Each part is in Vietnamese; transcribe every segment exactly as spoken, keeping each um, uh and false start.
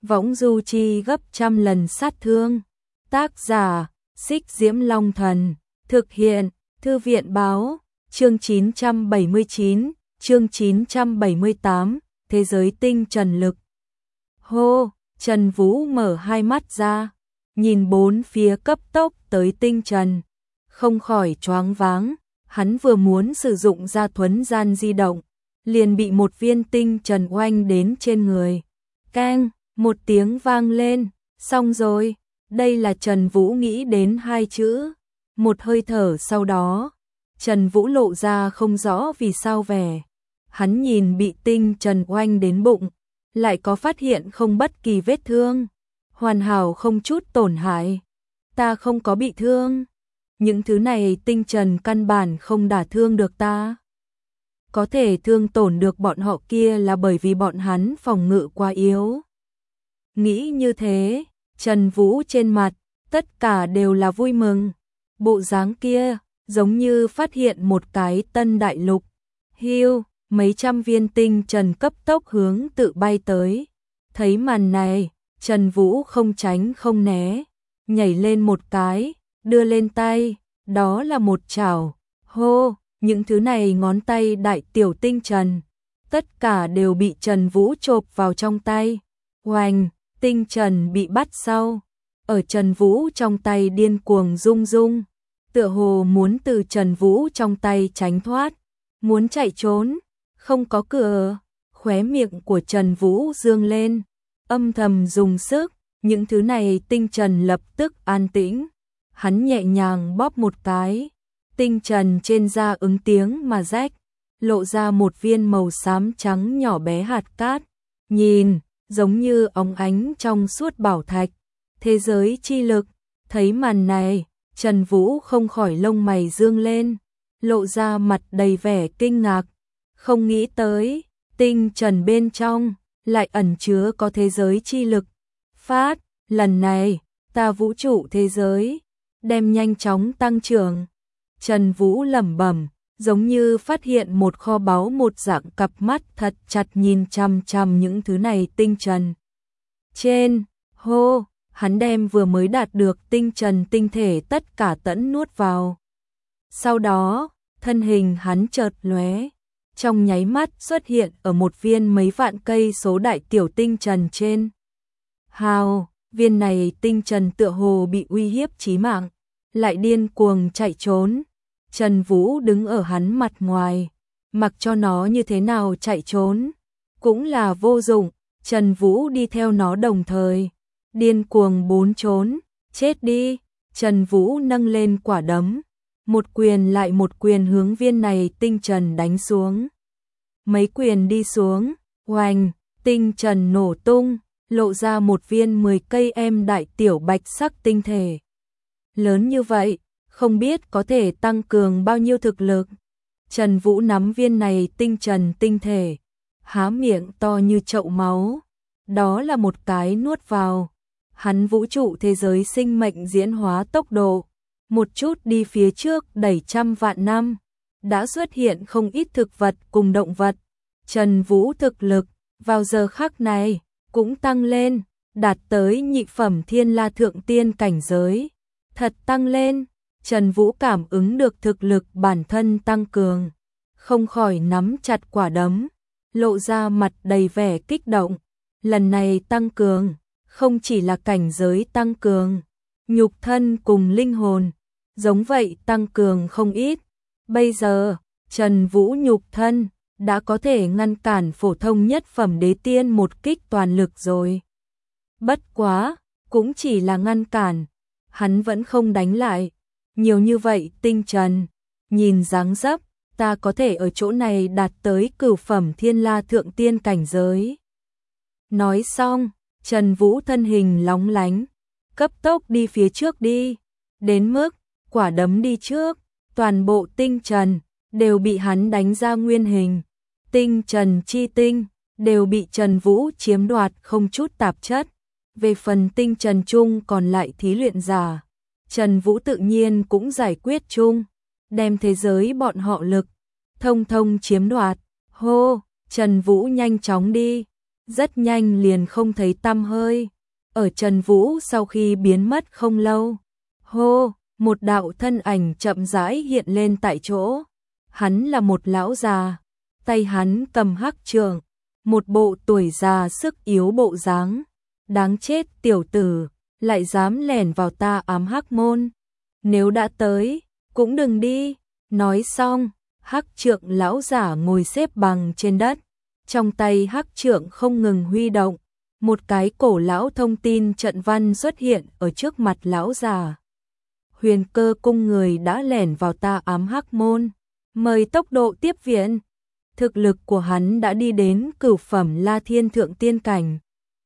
võng du chi gấp trăm lần sát thương. Tác giả, Xích Diễm Long Thần. Thực hiện, Thư viện báo. Chương chín trăm bảy mươi chín, chương chín trăm bảy mươi tám, Thế giới tinh trần lực. Hô, Trần Vũ mở hai mắt ra, nhìn bốn phía cấp tốc tới tinh trần, không khỏi choáng váng. Hắn vừa muốn sử dụng ra thuấn gian di động, liền bị một viên tinh trần oanh đến trên người. Keng, một tiếng vang lên, xong rồi, đây là Trần Vũ nghĩ đến hai chữ. Một hơi thở sau đó, Trần Vũ lộ ra không rõ vì sao vẻ. Hắn nhìn bị tinh trần oanh đến bụng, lại có phát hiện không bất kỳ vết thương, hoàn hảo không chút tổn hại. Ta không có bị thương. Những thứ này tinh trần căn bản không đả thương được ta. Có thể thương tổn được bọn họ kia là bởi vì bọn hắn phòng ngự quá yếu. Nghĩ như thế, Trần Vũ trên mặt, tất cả đều là vui mừng. Bộ dáng kia, giống như phát hiện một cái tân đại lục. Hiu, mấy trăm viên tinh trần cấp tốc hướng tự bay tới. Thấy màn này, Trần Vũ không tránh không né, nhảy lên một cái, đưa lên tay, đó là một chảo. Hô, những thứ này ngón tay đại tiểu tinh trần, tất cả đều bị Trần Vũ chộp vào trong tay. Oanh, tinh trần bị bắt sau, ở Trần Vũ trong tay điên cuồng rung rung, tựa hồ muốn từ Trần Vũ trong tay tránh thoát, muốn chạy trốn, không có cửa. Khóe miệng của Trần Vũ dương lên, âm thầm dùng sức, những thứ này tinh trần lập tức an tĩnh. Hắn nhẹ nhàng bóp một cái, tinh trần trên da ứng tiếng mà rách, lộ ra một viên màu xám trắng nhỏ bé hạt cát, nhìn giống như óng ánh trong suốt bảo thạch. Thế giới chi lực. Thấy màn này, Trần Vũ không khỏi lông mày dương lên, lộ ra mặt đầy vẻ kinh ngạc. Không nghĩ tới, tinh trần bên trong lại ẩn chứa có thế giới chi lực. Phát, lần này, ta vũ trụ thế giới đem nhanh chóng tăng trưởng. Trần Vũ lẩm bẩm, giống như phát hiện một kho báu, một dạng cặp mắt thật chặt nhìn chằm chằm những thứ này tinh trần. Trên, hô, hắn đem vừa mới đạt được tinh trần tinh thể tất cả tẫn nuốt vào. Sau đó, thân hình hắn chợt lóe, trong nháy mắt xuất hiện ở một viên mấy vạn cây số đại tiểu tinh trần trên. Hào, viên này tinh trần tựa hồ bị uy hiếp chí mạng, lại điên cuồng chạy trốn. Trần Vũ đứng ở hắn mặt ngoài, mặc cho nó như thế nào chạy trốn, cũng là vô dụng. Trần Vũ đi theo nó đồng thời, điên cuồng bốn trốn, chết đi. Trần Vũ nâng lên quả đấm, một quyền lại một quyền hướng viên này tinh trần đánh xuống. Mấy quyền đi xuống, oanh, tinh trần nổ tung, lộ ra một viên mười cây em đại tiểu bạch sắc tinh thể. Lớn như vậy, không biết có thể tăng cường bao nhiêu thực lực. Trần Vũ nắm viên này tinh trần tinh thể, há miệng to như chậu máu, đó là một cái nuốt vào. Hắn vũ trụ thế giới sinh mệnh diễn hóa tốc độ, một chút đi phía trước đẩy trăm vạn năm, đã xuất hiện không ít thực vật cùng động vật. Trần Vũ thực lực, vào giờ khắc này, cũng tăng lên, đạt tới nhị phẩm thiên la thượng tiên cảnh giới. Thật tăng lên, Trần Vũ cảm ứng được thực lực bản thân tăng cường, không khỏi nắm chặt quả đấm, lộ ra mặt đầy vẻ kích động. Lần này tăng cường, không chỉ là cảnh giới tăng cường, nhục thân cùng linh hồn, giống vậy tăng cường không ít. Bây giờ, Trần Vũ nhục thân đã có thể ngăn cản phổ thông nhất phẩm đế tiên một kích toàn lực rồi. Bất quá, cũng chỉ là ngăn cản, hắn vẫn không đánh lại. Nhiều như vậy tinh trần, nhìn dáng dấp, ta có thể ở chỗ này đạt tới cửu phẩm thiên la thượng tiên cảnh giới. Nói xong, Trần Vũ thân hình lóng lánh, cấp tốc đi phía trước đi, đến mức quả đấm đi trước, toàn bộ tinh trần đều bị hắn đánh ra nguyên hình. Tinh trần chi tinh đều bị Trần Vũ chiếm đoạt không chút tạp chất. Về phần tinh trần chung còn lại thí luyện giả, Trần Vũ tự nhiên cũng giải quyết chung, đem thế giới bọn họ lực thông thông chiếm đoạt. Hô, Trần Vũ nhanh chóng đi, rất nhanh liền không thấy tăm hơi. Ở Trần Vũ sau khi biến mất không lâu, hô, một đạo thân ảnh chậm rãi hiện lên tại chỗ. Hắn là một lão già, tay hắn cầm hắc trượng, một bộ tuổi già sức yếu bộ dáng. Đáng chết tiểu tử, lại dám lẻn vào ta ám hắc môn. Nếu đã tới, cũng đừng đi. Nói xong, hắc trượng lão giả ngồi xếp bằng trên đất. Trong tay hắc trượng không ngừng huy động. Một cái cổ lão thông tin trận văn xuất hiện ở trước mặt lão già. Huyền Cơ cung người đã lẻn vào ta ám hắc môn. Mời tốc độ tiếp viện. Thực lực của hắn đã đi đến cửu phẩm La Thiên Thượng Tiên Cảnh.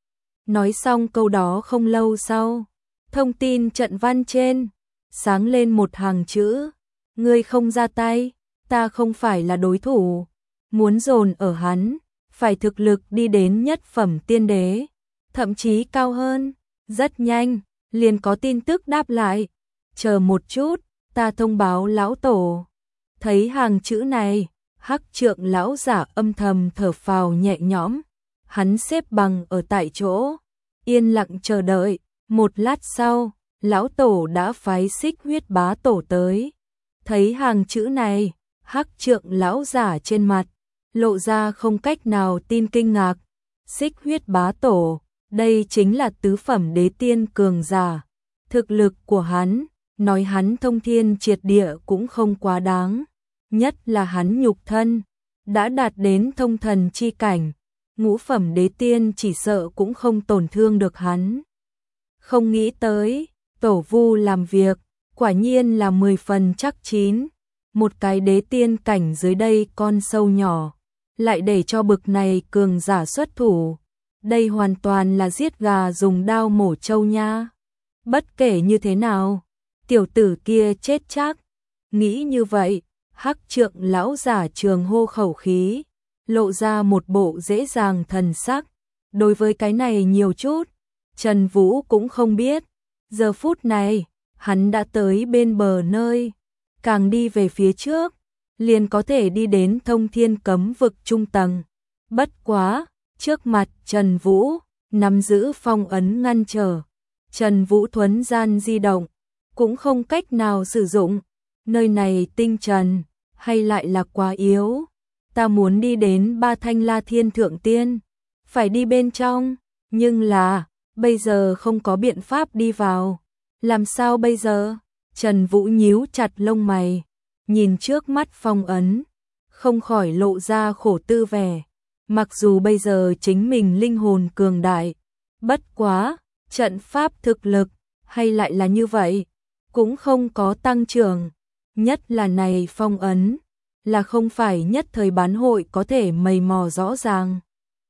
Nói xong câu đó không lâu sau, thông tin trận văn trên sáng lên một hàng chữ: ngươi không ra tay, ta không phải là đối thủ. Muốn dồn ở hắn, phải thực lực đi đến nhất phẩm tiên đế, thậm chí cao hơn. Rất nhanh, liền có tin tức đáp lại: chờ một chút, ta thông báo lão tổ. Thấy hàng chữ này, hắc trượng lão giả âm thầm thở phào nhẹ nhõm. Hắn xếp bằng ở tại chỗ, yên lặng chờ đợi. Một lát sau, lão tổ đã phái Xích Huyết Bá Tổ tới. Thấy hàng chữ này, hắc trượng lão giả trên mặt lộ ra không cách nào tin kinh ngạc. Xích Huyết Bá Tổ, đây chính là tứ phẩm đế tiên cường giả. Thực lực của hắn, nói hắn thông thiên triệt địa cũng không quá đáng. Nhất là hắn nhục thân đã đạt đến thông thần chi cảnh, ngũ phẩm đế tiên chỉ sợ cũng không tổn thương được hắn. Không nghĩ tới, tổ vu làm việc, quả nhiên là mười phần chắc chín. Một cái đế tiên cảnh dưới đây con sâu nhỏ, lại để cho bực này cường giả xuất thủ. Đây hoàn toàn là giết gà dùng đao mổ trâu nha. Bất kể như thế nào, tiểu tử kia chết chắc. Nghĩ như vậy, hắc trượng lão giả trường hô khẩu khí, lộ ra một bộ dễ dàng thần sắc. Đối với cái này nhiều chút, Trần Vũ cũng không biết. Giờ phút này, hắn đã tới bên bờ nơi, càng đi về phía trước, liền có thể đi đến thông thiên cấm vực trung tầng. Bất quá, trước mặt Trần Vũ, nắm giữ phong ấn ngăn trở. Trần Vũ thuấn gian di động, cũng không cách nào sử dụng. Nơi này tinh trần, hay lại là quá yếu. Ta muốn đi đến Ba Thanh La Thiên Thượng Tiên, phải đi bên trong, nhưng là, bây giờ không có biện pháp đi vào. Làm sao bây giờ? Trần Vũ nhíu chặt lông mày, nhìn trước mắt phong ấn, không khỏi lộ ra khổ tư vẻ. Mặc dù bây giờ chính mình linh hồn cường đại, bất quá, trận pháp thực lực, hay lại là như vậy, cũng không có tăng trưởng. Nhất là này phong ấn, là không phải nhất thời bán hội có thể mày mò rõ ràng.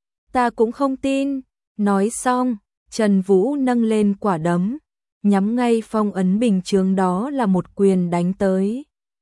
Ta cũng không tin. Nói xong, Trần Vũ nâng lên quả đấm, nhắm ngay phong ấn bình chướng đó là một quyền đánh tới.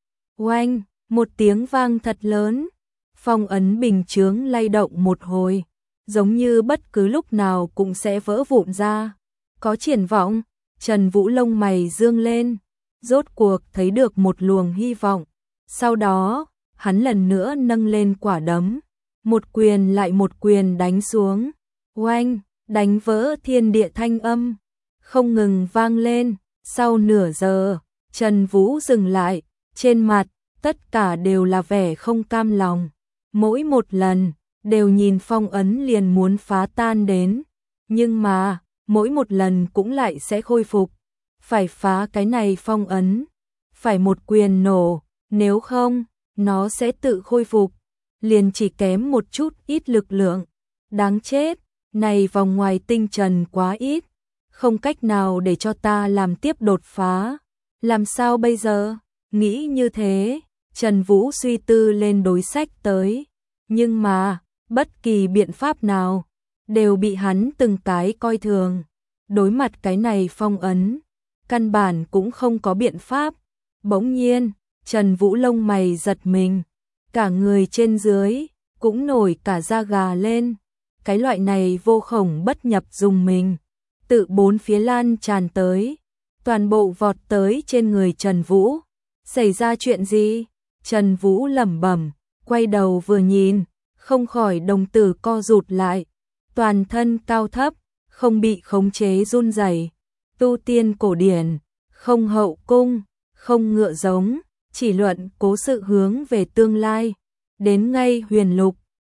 Oanh, một tiếng vang thật lớn, phong ấn bình chướng lay động một hồi, giống như bất cứ lúc nào cũng sẽ vỡ vụn ra. Có triển vọng, Trần Vũ lông mày dương lên, rốt cuộc thấy được một luồng hy vọng. Sau đó, hắn lần nữa nâng lên quả đấm, một quyền lại một quyền đánh xuống. Oanh, đánh vỡ thiên địa thanh âm, không ngừng vang lên. Sau nửa giờ, Trần Vũ dừng lại, trên mặt, tất cả đều là vẻ không cam lòng. Mỗi một lần, đều nhìn phong ấn liền muốn phá tan đến. Nhưng mà, mỗi một lần cũng lại sẽ khôi phục. Phải phá cái này phong ấn, phải một quyền nổ, nếu không, nó sẽ tự khôi phục. Liền chỉ kém một chút ít lực lượng. Đáng chết, này vòng ngoài tinh trần quá ít, không cách nào để cho ta làm tiếp đột phá. Làm sao bây giờ? Nghĩ như thế, Trần Vũ suy tư lên đối sách tới. Nhưng mà, bất kỳ biện pháp nào, đều bị hắn từng cái coi thường. Đối mặt cái này phong ấn, căn bản cũng không có biện pháp. Bỗng nhiên, Trần Vũ lông mày giật mình, cả người trên dưới, cũng nổi cả da gà lên. Cái loại này vô khổng bất nhập dùng mình, tự bốn phía lan tràn tới, toàn bộ vọt tới trên người Trần Vũ. Xảy ra chuyện gì? Trần Vũ lẩm bẩm, quay đầu vừa nhìn, không khỏi đồng tử co rụt lại. toàn thân cao thấp, không bị khống chế run rẩy, tu tiên cổ điển, không hậu cung, không ngựa giống, chỉ luận cố sự hướng về tương lai, đến ngay huyền lục,